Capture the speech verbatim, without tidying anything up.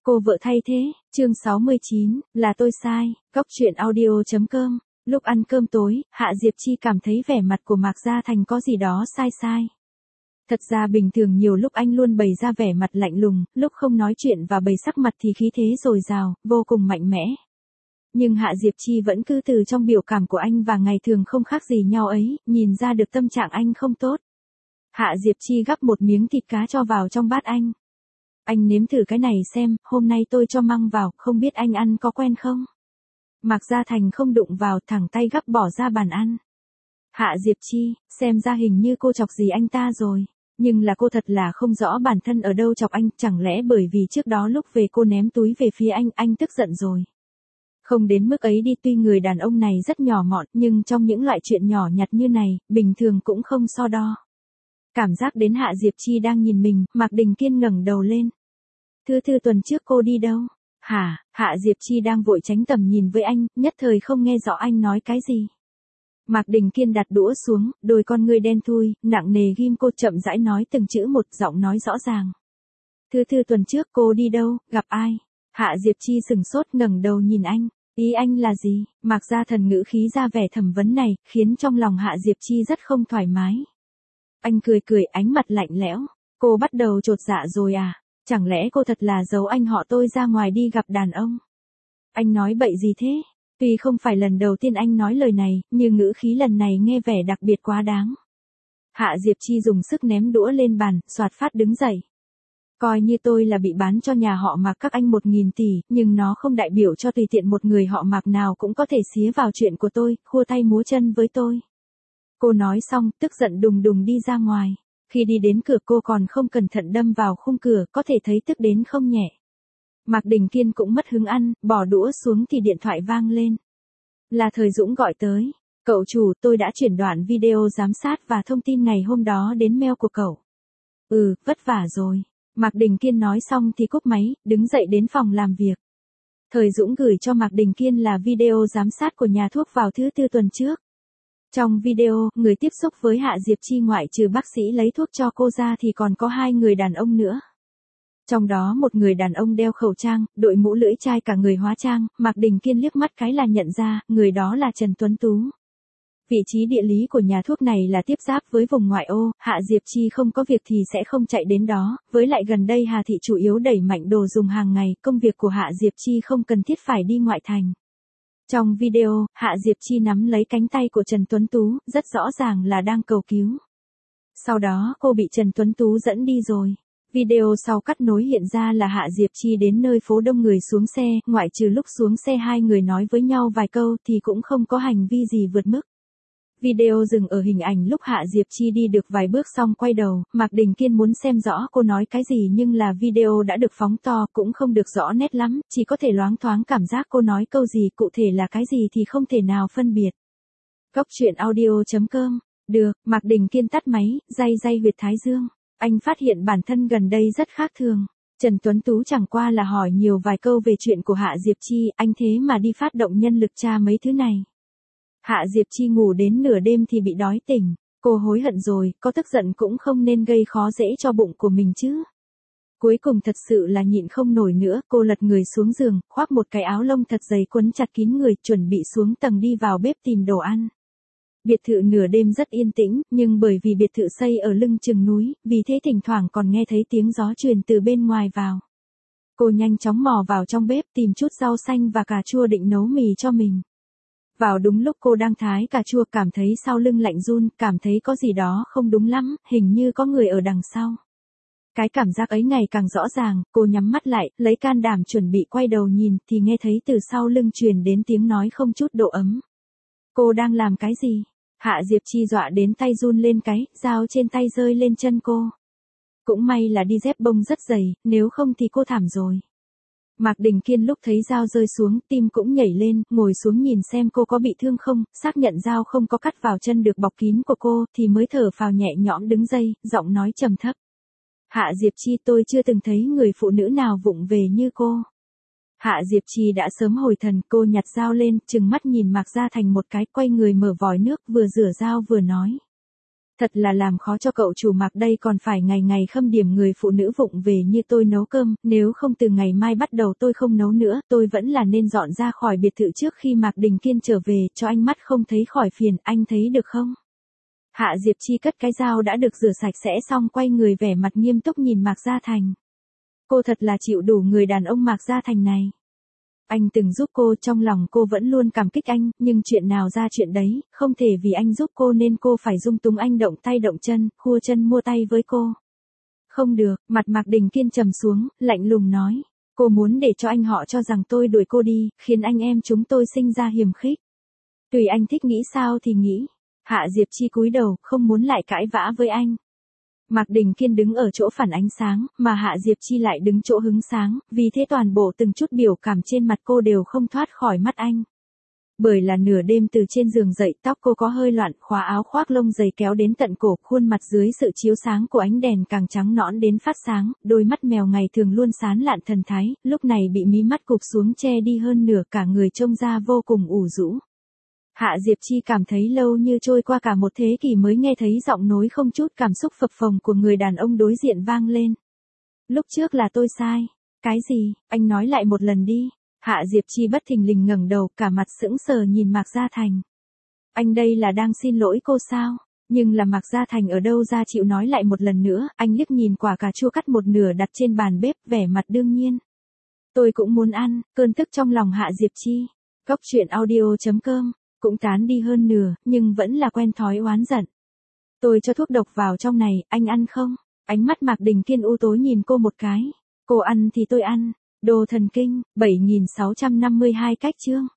Cô vợ thay thế, chương sáu mươi chín, là tôi sai, góc truyện audio chấm com. Lúc ăn cơm tối, Hạ Diệp Chi cảm thấy vẻ mặt của Mạc Gia Thành có gì đó sai sai. Thật ra bình thường nhiều lúc anh luôn bày ra vẻ mặt lạnh lùng, lúc không nói chuyện và bày sắc mặt thì khí thế dồi dào, vô cùng mạnh mẽ. Nhưng Hạ Diệp Chi vẫn cứ từ trong biểu cảm của anh và ngày thường không khác gì nhau ấy, nhìn ra được tâm trạng anh không tốt. Hạ Diệp Chi gắp một miếng thịt cá cho vào trong bát anh. Anh nếm thử cái này xem, hôm nay tôi cho măng vào, không biết anh ăn có quen không? Mạc Gia Thành không đụng vào, thẳng tay gắp bỏ ra bàn ăn. Hạ Diệp Chi, xem ra hình như cô chọc gì anh ta rồi. Nhưng là cô thật là không rõ bản thân ở đâu chọc anh, chẳng lẽ bởi vì trước đó lúc về cô ném túi về phía anh, anh tức giận rồi. Không đến mức ấy đi, tuy người đàn ông này rất nhỏ mọn, nhưng trong những loại chuyện nhỏ nhặt như này, bình thường cũng không so đo. Cảm giác đến Hạ Diệp Chi đang nhìn mình, Mạc Đình Kiên ngẩng đầu lên. Thư Thư tuần trước cô đi đâu? Hả? Hạ Diệp Chi đang vội tránh tầm nhìn với anh, nhất thời không nghe rõ anh nói cái gì. Mạc Đình Kiên đặt đũa xuống, đôi con ngươi đen thui, nặng nề ghim cô, chậm rãi nói từng chữ một, giọng nói rõ ràng. Thư Thư tuần trước cô đi đâu, gặp ai? Hạ Diệp Chi sừng sốt ngẩng đầu nhìn anh. Ý anh là gì? Mạc Gia Thần ngữ khí ra vẻ thẩm vấn này, khiến trong lòng Hạ Diệp Chi rất không thoải mái. Anh cười cười, ánh mặt lạnh lẽo. Cô bắt đầu chột dạ rồi à? Chẳng lẽ cô thật là giấu anh họ tôi ra ngoài đi gặp đàn ông? Anh nói bậy gì thế? Tuy không phải lần đầu tiên anh nói lời này, nhưng ngữ khí lần này nghe vẻ đặc biệt quá đáng. Hạ Diệp Chi dùng sức ném đũa lên bàn, soạt phát đứng dậy. Coi như tôi là bị bán cho nhà họ Mạc các anh một nghìn tỷ, nhưng nó không đại biểu cho tùy tiện một người họ Mạc nào cũng có thể xía vào chuyện của tôi, khua tay múa chân với tôi. Cô nói xong, tức giận đùng đùng đi ra ngoài. Khi đi đến cửa cô còn không cẩn thận đâm vào khung cửa, có thể thấy tức đến không nhẹ. Mạc Đình Kiên cũng mất hứng ăn, bỏ đũa xuống thì điện thoại vang lên. Là Thời Dũng gọi tới. Cậu chủ, tôi đã chuyển đoạn video giám sát và thông tin ngày hôm đó đến mail của cậu. Ừ, vất vả rồi. Mạc Đình Kiên nói xong thì cúp máy, đứng dậy đến phòng làm việc. Thời Dũng gửi cho Mạc Đình Kiên là video giám sát của nhà thuốc vào thứ tư tuần trước. Trong video, người tiếp xúc với Hạ Diệp Chi ngoại trừ bác sĩ lấy thuốc cho cô ra thì còn có hai người đàn ông nữa. Trong đó một người đàn ông đeo khẩu trang, đội mũ lưỡi chai, cả người hóa trang, Mạc Đình Kiên liếc mắt cái là nhận ra, người đó là Trần Tuấn Tú. Vị trí địa lý của nhà thuốc này là tiếp giáp với vùng ngoại ô, Hạ Diệp Chi không có việc thì sẽ không chạy đến đó, với lại gần đây Hà Thị chủ yếu đẩy mạnh đồ dùng hàng ngày, công việc của Hạ Diệp Chi không cần thiết phải đi ngoại thành. Trong video, Hạ Diệp Chi nắm lấy cánh tay của Trần Tuấn Tú, rất rõ ràng là đang cầu cứu. Sau đó cô bị Trần Tuấn Tú dẫn đi rồi. Video sau cắt nối hiện ra là Hạ Diệp Chi đến nơi phố đông người xuống xe, ngoại trừ lúc xuống xe hai người nói với nhau vài câu thì cũng không có hành vi gì vượt mức. Video dừng ở hình ảnh lúc Hạ Diệp Chi đi được vài bước xong quay đầu, Mạc Đình Kiên muốn xem rõ cô nói cái gì nhưng là video đã được phóng to, cũng không được rõ nét lắm, chỉ có thể loáng thoáng cảm giác cô nói câu gì, cụ thể là cái gì thì không thể nào phân biệt. Góc truyện audio chấm com. Được, Mạc Đình Kiên tắt máy, day day huyệt thái dương. Anh phát hiện bản thân gần đây rất khác thường. Trần Tuấn Tú chẳng qua là hỏi nhiều vài câu về chuyện của Hạ Diệp Chi, anh thế mà đi phát động nhân lực tra mấy thứ này. Hạ Diệp Chi ngủ đến nửa đêm thì bị đói tỉnh. Cô hối hận rồi, có tức giận cũng không nên gây khó dễ cho bụng của mình chứ. Cuối cùng thật sự là nhịn không nổi nữa, cô lật người xuống giường, khoác một cái áo lông thật dày quấn chặt kín người, chuẩn bị xuống tầng đi vào bếp tìm đồ ăn. Biệt thự nửa đêm rất yên tĩnh, nhưng bởi vì biệt thự xây ở lưng chừng núi, vì thế thỉnh thoảng còn nghe thấy tiếng gió truyền từ bên ngoài vào. Cô nhanh chóng mò vào trong bếp tìm chút rau xanh và cà chua định nấu mì cho mình. Vào đúng lúc cô đang thái cà chua, cảm thấy sau lưng lạnh run, cảm thấy có gì đó không đúng lắm, hình như có người ở đằng sau. Cái cảm giác ấy ngày càng rõ ràng, cô nhắm mắt lại, lấy can đảm chuẩn bị quay đầu nhìn, thì nghe thấy từ sau lưng truyền đến tiếng nói không chút độ ấm. Cô đang làm cái gì? Hạ Diệp Chi dọa đến tay run lên cái, dao trên tay rơi lên chân cô. Cũng may là đi dép bông rất dày, nếu không thì cô thảm rồi. Mạc Đình Kiên lúc thấy dao rơi xuống, tim cũng nhảy lên, ngồi xuống nhìn xem cô có bị thương không, xác nhận dao không có cắt vào chân được bọc kín của cô, thì mới thở phào nhẹ nhõm đứng dậy, giọng nói trầm thấp. Hạ Diệp Chi, tôi chưa từng thấy người phụ nữ nào vụng về như cô. Hạ Diệp Chi đã sớm hồi thần, cô nhặt dao lên, trừng mắt nhìn Mạc Gia Thành một cái, quay người mở vòi nước, vừa rửa dao vừa nói. Thật là làm khó cho cậu chủ Mạc đây, còn phải ngày ngày khâm điểm người phụ nữ vụng về như tôi nấu cơm, nếu không từ ngày mai bắt đầu tôi không nấu nữa, tôi vẫn là nên dọn ra khỏi biệt thự trước khi Mạc Đình Kiên trở về, cho anh mắt không thấy khỏi phiền, anh thấy được không? Hạ Diệp Chi cất cái dao đã được rửa sạch sẽ xong quay người vẻ mặt nghiêm túc nhìn Mạc Gia Thành. Cô thật là chịu đủ người đàn ông Mạc Gia Thành này. Anh từng giúp cô, trong lòng cô vẫn luôn cảm kích anh, nhưng chuyện nào ra chuyện đấy, không thể vì anh giúp cô nên cô phải dung túng anh động tay động chân, khua chân mua tay với cô. Không được, mặt Mạc Đình Kiên trầm xuống, lạnh lùng nói. Cô muốn để cho anh họ cho rằng tôi đuổi cô đi, khiến anh em chúng tôi sinh ra hiềm khích. Tùy anh thích nghĩ sao thì nghĩ. Hạ Diệp Chi cúi đầu, không muốn lại cãi vã với anh. Mạc Đình Kiên đứng ở chỗ phản ánh sáng, mà Hạ Diệp Chi lại đứng chỗ hứng sáng, vì thế toàn bộ từng chút biểu cảm trên mặt cô đều không thoát khỏi mắt anh. Bởi là nửa đêm từ trên giường dậy, tóc cô có hơi loạn, khóa áo khoác lông dày kéo đến tận cổ, khuôn mặt dưới sự chiếu sáng của ánh đèn càng trắng nõn đến phát sáng, đôi mắt mèo ngày thường luôn sáng lạn thần thái, lúc này bị mí mắt cụp xuống che đi hơn nửa, cả người trông ra vô cùng ủ rũ. Hạ Diệp Chi cảm thấy lâu như trôi qua cả một thế kỷ mới nghe thấy giọng nói không chút cảm xúc phập phồng của người đàn ông đối diện vang lên. Lúc trước là tôi sai. Cái gì, anh nói lại một lần đi. Hạ Diệp Chi bất thình lình ngẩng đầu, cả mặt sững sờ nhìn Mạc Gia Thành. Anh đây là đang xin lỗi cô sao? Nhưng là Mạc Gia Thành ở đâu ra chịu nói lại một lần nữa, anh liếc nhìn quả cà chua cắt một nửa đặt trên bàn bếp, vẻ mặt đương nhiên. Tôi cũng muốn ăn, cơn tức trong lòng Hạ Diệp Chi. Góc truyện audio chấm com cũng tán đi hơn nửa, nhưng vẫn là quen thói oán giận. Tôi cho thuốc độc vào trong này, anh ăn không? Ánh mắt Mạc Đình Kiên u tối nhìn cô một cái. Cô ăn thì tôi ăn. Đồ thần kinh, bảy nghìn sáu trăm năm mươi hai cách chương.